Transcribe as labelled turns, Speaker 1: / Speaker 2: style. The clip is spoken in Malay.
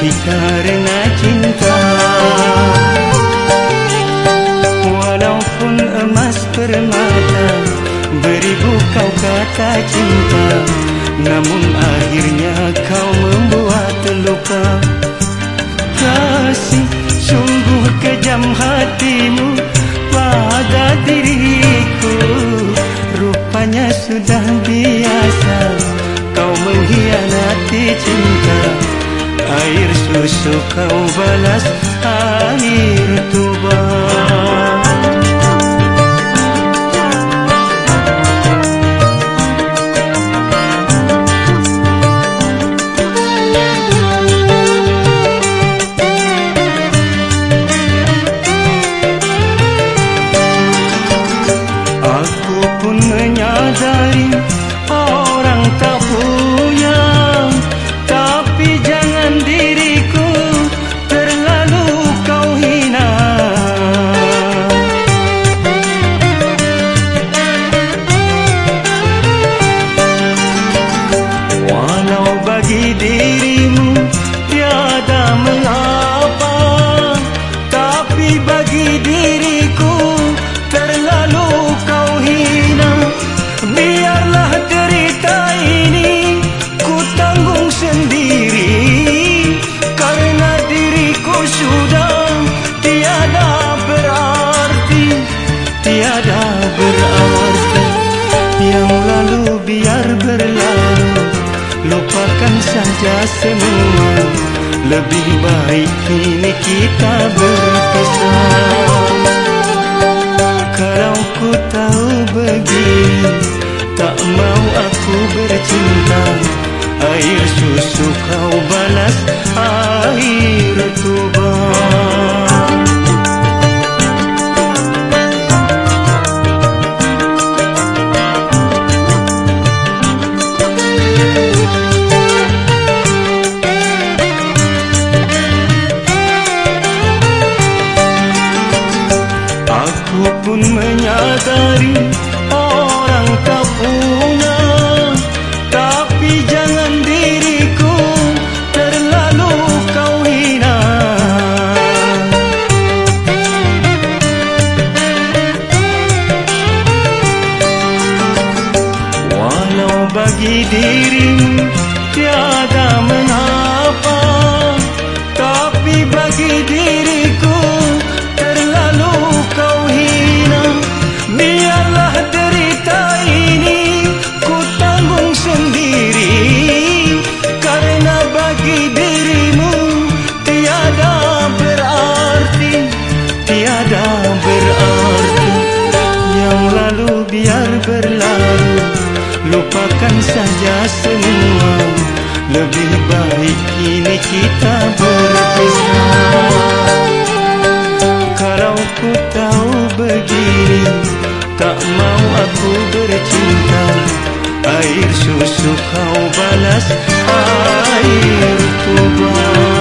Speaker 1: karena cinta. Walaupun emas permata, beribu kau kata cinta, namun akhirnya kau membuat luka. Kasih, sungguh kejam hatimu pada diriku. Rupanya sudah biasa kau mengkhianati cinta. Air susu kau balas air tuba. Aku pun menyadari orang tak punya, tapi jangan diriku terlalu kau hina. Walau bagi dirimu tiada mengapa, tapi bagi diriku terlalu kau hina. Biarlah derita ini ku tanggung sendiri, karena diriku sudah tiada berarti, tiada berarti. Yang lalu biar berlalu, lupakan saja semua. Lebih baik kini kita berpisah. Kalau ku tahu begini, tak mau aku bercinta. Air susu kau balas air tuba. Aku pun menyadari orang tak punya, tapi jangan diriku terlalu kau hina. Walau bagi dirimu tiada mengapa, tapi bagi diriku terlalu kau hina. Biarlah derita ini ku tanggung sendiri, karena bagi dirimu tiada berarti, tiada berarti. Yang lalu biar berlalu, lupakan saja semua. Lebih baik kini kita berpisah. Kalau ku tahu begini, tak mau aku bercinta. Air susu kau balas air tuba.